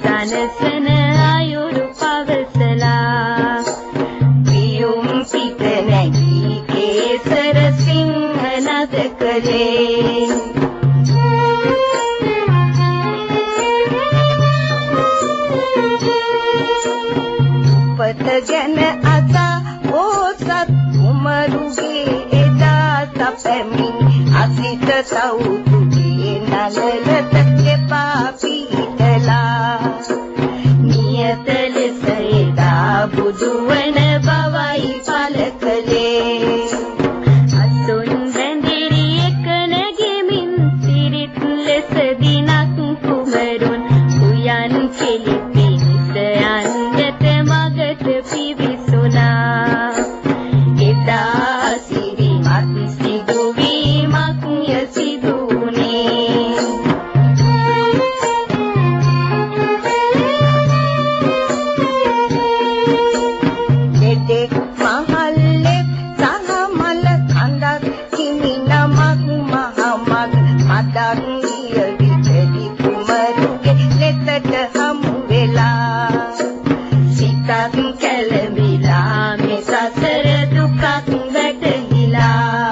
සනසන අයුරු පවසලා පියුම් පිට නැගී කේසර සිංහ නද කළේ පතගෙන අසා ඕසත් කුමරුගේ එදා සැපමින් අසිත සෞතුගේ නලලත එපා පීතලා නියත ලෙස එදා බුදුවන බවයි පල කළේ අසුන් බැඳිරි එක නැගෙමින් සිරිත් ලෙස දිනක් කුමරුන් උයන් කෙලිපි නිස යන්නට මගට පිවිසුනා එදා සිරිමත් සිදුවීමක් යසිදුනේ දෙදෙක් මහල්ලේ සහ මල කඳක් කිමි නමක් මහමග මදක් නිය විචලි කුමරුගේ ලෙතට හමු වෙලා සිතක් කැළඹිලා මේ සසර දුකක් වැටහිලා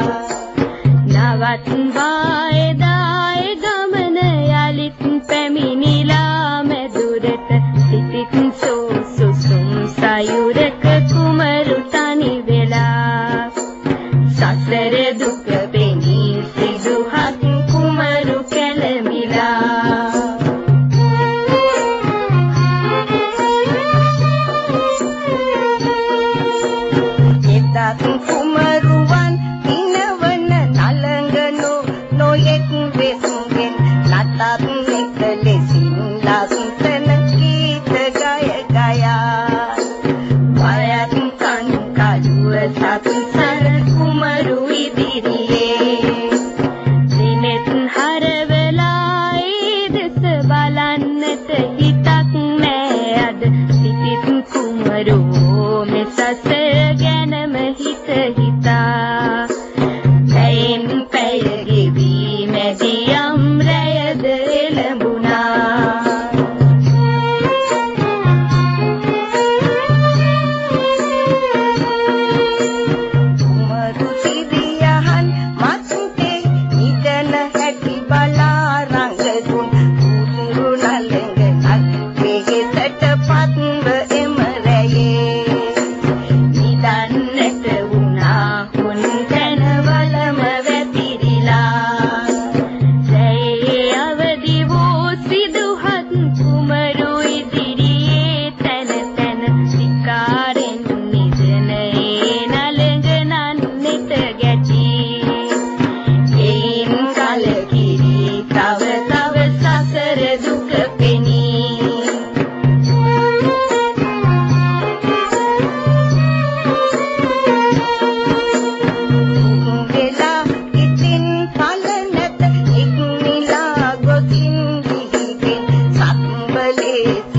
නවත්වා එදා ඒ ගමන යලිත් පැමිණිලා මැදුරට සිතින් සුසුම් සයුරක කුමරු තනි වෙලා සසර දුක පෙනී සිදුහත් කුමරු කැළඹිලා කුමරුවන් පිනවන නලංගනෝ නොයෙක් වෙසුගෙන් නතත් එක ලෙසින් ලස්සන ගීත ගය ගයා වයත් කන් කඩුව සත්සර කුමරු ඉදිරියේ දිනෙත් හරවලා ඒ දෙස බලන්නට හිතක් නෑ අද සිටිත් කුමරෝ මෙ සසර ගැනම හිත හිතා පැයෙන් පැය ගෙවී මැදියම් රැයද එළඹුණා කුමරු සිරියහන් මත්තේ නිදන හැටි බලා රංගතුන් උතුරු නලඟනක් වෙහෙසට පත්ව එම රැයේ නිදන්නට වුණා හුන් තැනවලම වැතිරිලා සැයේ අවදි වූ සිදුහත් කුමරු ඉදිරියේ තැන තැන සිකාරෙන් නිදනේ නලඟනන්නෙත ගැටි එයින් කලකිරි තව තව සසර දුක පෙනී වෙලා ඉතින් පල නැත එක්නිලා ගොසින් ගිහින් සම්බලේ